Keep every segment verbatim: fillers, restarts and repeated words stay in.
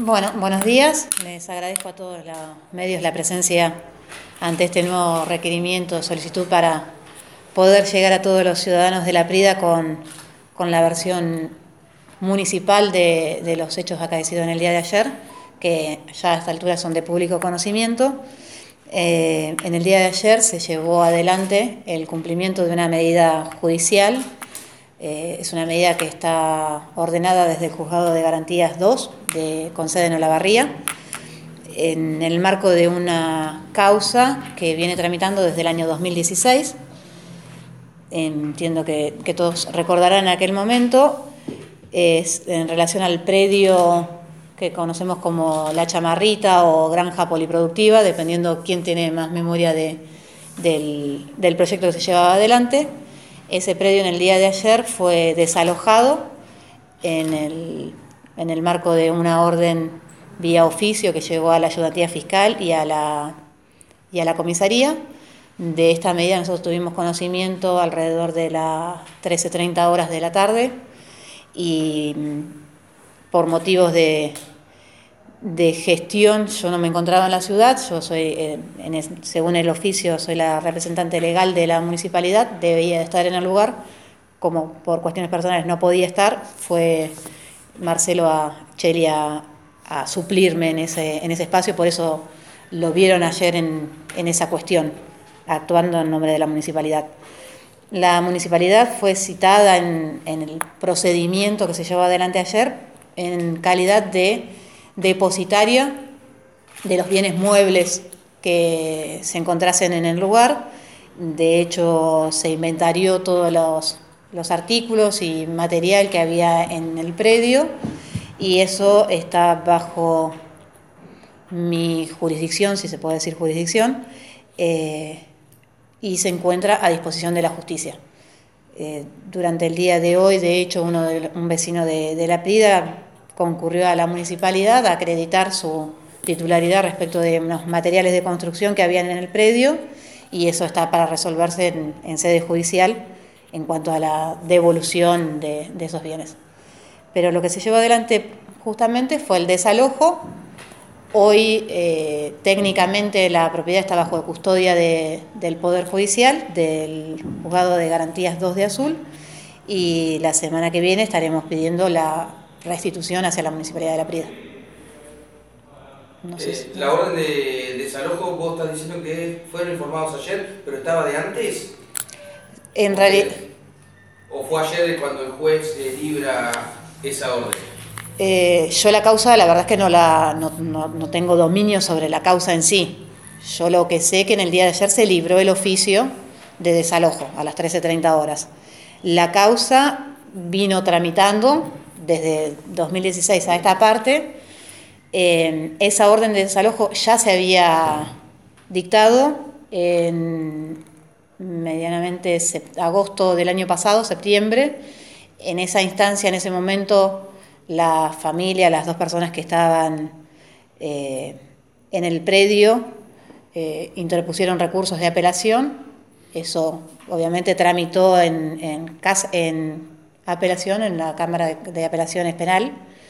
Bueno, buenos días. Les agradezco a todos los medios la presencia ante este nuevo requerimiento, solicitud para poder llegar a todos los ciudadanos de La Prida con, con la versión municipal de, de los hechos acaecidos en el día de ayer, que ya a esta altura son de público conocimiento. Eh, en el día de ayer se llevó adelante el cumplimiento de una medida judicial. Eh, es una medida que está ordenada desde el Juzgado de Garantías dos, de, con sede en Olavarría, en el marco de una causa que viene tramitando desde el año dos mil dieciséis. Entiendo que, que todos recordarán en aquel momento, es en relación al predio que conocemos como La Chamarrita o Granja Poliproductiva, dependiendo quién tiene más memoria de, del, del proyecto que se llevaba adelante. Ese predio en el día de ayer fue desalojado en el, en el marco de una orden vía oficio que llegó a la ayudantía fiscal y a la, y a la comisaría. De esta medida nosotros tuvimos conocimiento alrededor de las trece treinta horas de la tarde y por motivos de, de gestión yo no me encontraba en la ciudad. Yo soy, eh, en el, según el oficio, soy la representante legal de la municipalidad, debía estar en el lugar, como por cuestiones personales no podía estar, fue Marcelo a Cheli a, a suplirme en ese, en ese espacio, por eso lo vieron ayer en, en esa cuestión, actuando en nombre de la municipalidad. La municipalidad fue citada en, en el procedimiento que se llevó adelante ayer en calidad de depositaria de los bienes muebles que se encontrasen en el lugar. De hecho, se inventarió todos los, los artículos y material que había en el predio, y eso está bajo mi jurisdicción, si se puede decir jurisdicción, eh, y se encuentra a disposición de la justicia. Eh, durante el día de hoy, de hecho, uno de, un vecino de, de La Prida concurrió a la municipalidad a acreditar su titularidad respecto de unos materiales de construcción que habían en el predio, y eso está para resolverse en, en sede judicial en cuanto a la devolución de, de esos bienes. Pero lo que se llevó adelante justamente fue el desalojo. Hoy eh, técnicamente la propiedad está bajo custodia de, del Poder Judicial, del Juzgado de Garantías dos de Azul, y la semana que viene estaremos pidiendo la restitución hacia la Municipalidad de La Prida. No sé eh, si... La orden de desalojo, vos estás diciendo que fueron informados ayer, pero estaba de antes. En realidad... ¿O fue ayer cuando el juez eh, libra esa orden? Eh, yo la causa, la verdad es que no, la, no, no, no tengo dominio sobre la causa en sí. Yo lo que sé que en el día de ayer se libró el oficio de desalojo a las trece treinta horas. La causa vino tramitando desde dos mil dieciséis a esta parte. Eh, esa orden de desalojo ya se había dictado en medianamente agosto del año pasado, septiembre. En esa instancia, en ese momento, la familia, las dos personas que estaban eh, en el predio, eh, interpusieron recursos de apelación. Eso obviamente tramitó en, en, en apelación en la Cámara de, de Apelaciones Penal.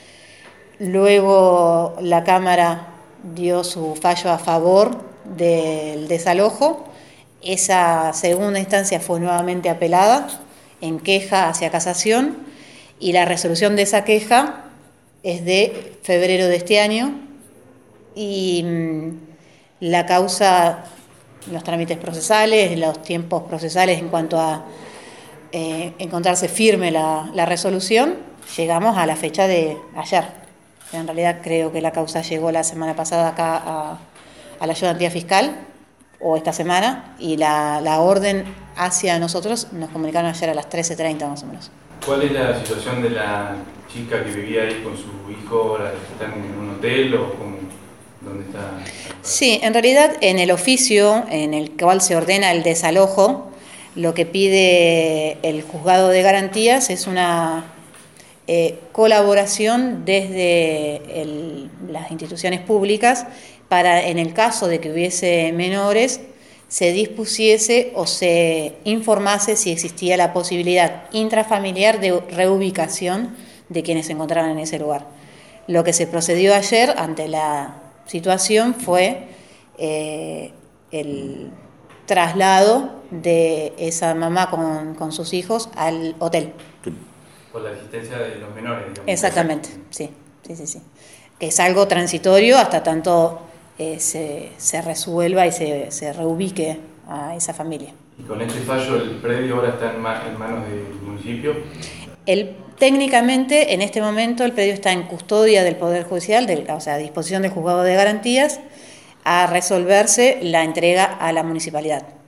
Luego la Cámara dio su fallo a favor del desalojo. Esa segunda instancia fue nuevamente apelada en queja hacia casación, y la resolución de esa queja es de febrero de este año, y mmm, la causa, los trámites procesales, los tiempos procesales en cuanto a eh, encontrarse firme la, la resolución, llegamos a la fecha de ayer. En realidad creo que la causa llegó la semana pasada acá a, a la ayudantía fiscal, o esta semana, y la, la orden hacia nosotros nos comunicaron ayer a las trece treinta más o menos. ¿Cuál es la situación de la chica que vivía ahí con su hijo? ¿Ahora están en un hotel o cómo, dónde está? Sí, en realidad en el oficio en el cual se ordena el desalojo, lo que pide el Juzgado de Garantías es una eh, colaboración desde el, las instituciones públicas para, en el caso de que hubiese menores, se dispusiese o se informase si existía la posibilidad intrafamiliar de reubicación de quienes se encontraban en ese lugar. Lo que se procedió ayer ante la situación fue eh, el traslado de esa mamá con, con sus hijos al hotel. Por la asistencia de los menores, digamos. Exactamente, sí, sí, sí, sí. Que es algo transitorio hasta tanto eh, se, se resuelva y se, se reubique a esa familia. ¿Y con este fallo el predio ahora está en, ma en manos del municipio? El, técnicamente, en este momento, el predio está en custodia del Poder Judicial, del, o sea, a disposición del Juzgado de Garantías, a resolverse la entrega a la municipalidad.